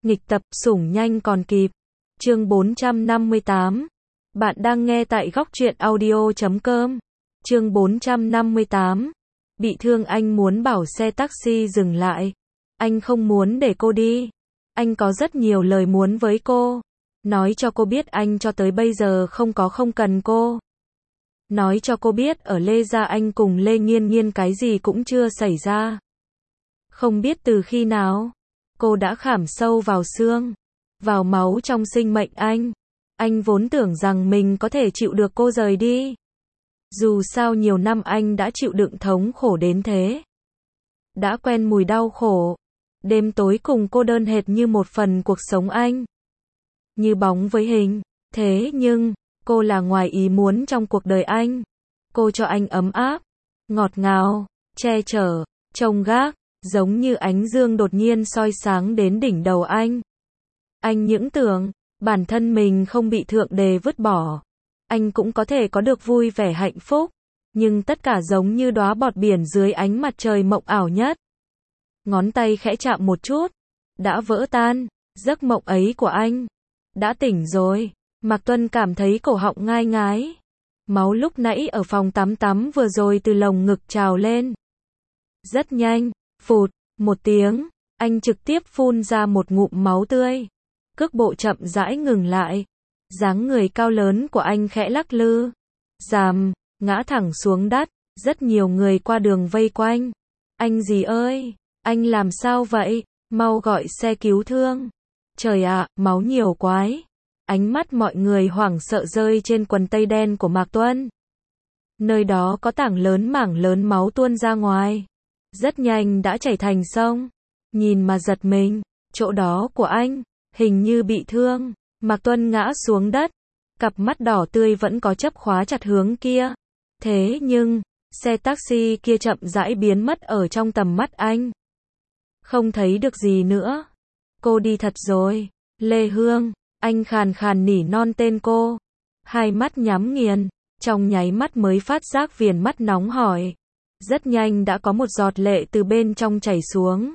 Nghịch tập, sủng nhanh còn kịp. Chương 458. Bạn đang nghe tại góc truyện audio.com. Chương 458. Bị thương anh muốn bảo xe taxi dừng lại. Anh không muốn để cô đi. Anh có rất nhiều lời muốn với cô. Nói cho cô biết anh cho tới bây giờ không cần cô. Nói cho cô biết ở Lê Gia anh cùng Lê Nghiên Nghiên cái gì cũng chưa xảy ra. Không biết từ khi nào, cô đã khảm sâu vào xương, vào máu trong sinh mệnh anh. Anh vốn tưởng rằng mình có thể chịu được cô rời đi. Dù sao nhiều năm anh đã chịu đựng thống khổ đến thế. Đã quen mùi đau khổ. Đêm tối cùng cô đơn hệt như một phần cuộc sống anh. Như bóng với hình. Thế nhưng, cô là ngoài ý muốn trong cuộc đời anh. Cô cho anh ấm áp, ngọt ngào, che chở, trông gác, giống như ánh dương đột nhiên soi sáng đến đỉnh đầu anh. Anh những tưởng, bản thân mình không bị Thượng Đế vứt bỏ. Anh cũng có thể có được vui vẻ hạnh phúc. Nhưng tất cả giống như đóa bọt biển dưới ánh mặt trời mộng ảo nhất. Ngón tay khẽ chạm một chút, đã vỡ tan, giấc mộng ấy của anh. Đã tỉnh rồi. Mạc Tuân cảm thấy cổ họng ngai ngái. Máu lúc nãy ở phòng tắm vừa rồi từ lồng ngực trào lên. Rất nhanh, phụt, một tiếng, anh trực tiếp phun ra một ngụm máu tươi. Cước bộ chậm rãi ngừng lại. Dáng người cao lớn của anh khẽ lắc lư. Ràm, ngã thẳng xuống đất. Rất nhiều người qua đường vây quanh. Anh gì ơi, anh làm sao vậy? Mau gọi xe cứu thương. Trời ạ, máu nhiều quái. Ánh mắt mọi người hoảng sợ rơi trên quần tây đen của Mạc Tuân. Nơi đó có mảng lớn máu tuôn ra ngoài. Rất nhanh đã chảy thành sông. Nhìn mà giật mình, chỗ đó của anh, hình như bị thương. Mạc Tuân ngã xuống đất. Cặp mắt đỏ tươi vẫn có chấp khóa chặt hướng kia. Thế nhưng, xe taxi kia chậm rãi biến mất ở trong tầm mắt anh. Không thấy được gì nữa. Cô đi thật rồi. Lê Hương. Anh khàn khàn nỉ non tên cô. Hai mắt nhắm nghiền. Trong nháy mắt mới phát giác viền mắt nóng hổi. Rất nhanh đã có một giọt lệ từ bên trong chảy xuống.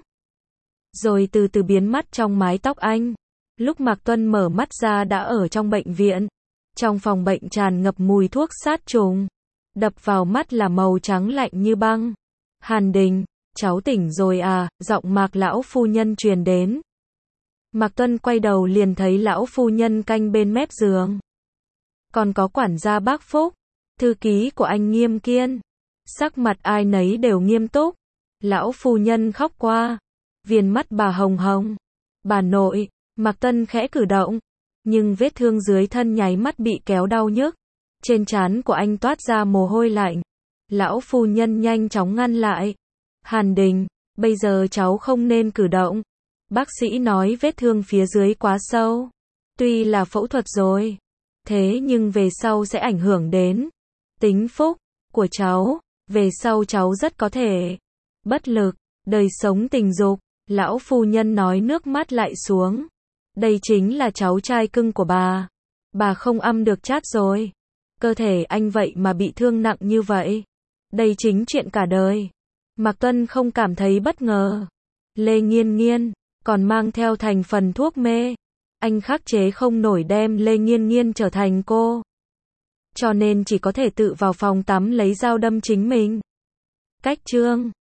Rồi từ từ biến mất trong mái tóc anh. Lúc Mạc Tuân mở mắt ra đã ở trong bệnh viện. Trong phòng bệnh tràn ngập mùi thuốc sát trùng. Đập vào mắt là màu trắng lạnh như băng. Hàn Đình, cháu tỉnh rồi à? Giọng Mạc lão phu nhân truyền đến. Mạc Tuân quay đầu liền thấy lão phu nhân canh bên mép giường. Còn có quản gia bác Phúc, thư ký của anh Nghiêm Kiên. Sắc mặt ai nấy đều nghiêm túc. Lão phu nhân khóc qua. Viền mắt bà hồng hồng. Bà nội, Mạc Tuân khẽ cử động. Nhưng vết thương dưới thân nháy mắt bị kéo đau nhức. Trên trán của anh toát ra mồ hôi lạnh. Lão phu nhân nhanh chóng ngăn lại. Hàn Đình, bây giờ cháu không nên cử động. Bác sĩ nói vết thương phía dưới quá sâu. Tuy là phẫu thuật rồi. Thế nhưng về sau sẽ ảnh hưởng đến tính phúc của cháu. Về sau cháu rất có thể bất lực, đời sống tình dục. Lão phu nhân nói nước mắt lại xuống. Đây chính là cháu trai cưng của bà. Bà không âm được chát rồi. Cơ thể anh vậy mà bị thương nặng như vậy. Đây chính chuyện cả đời. Mạc Tuân không cảm thấy bất ngờ. Lê Nghiên Nghiên còn mang theo thành phần thuốc mê. Anh khắc chế không nổi đem Lê Nghiên Nghiên trở thành cô. Cho nên chỉ có thể tự vào phòng tắm lấy dao đâm chính mình. Cách chương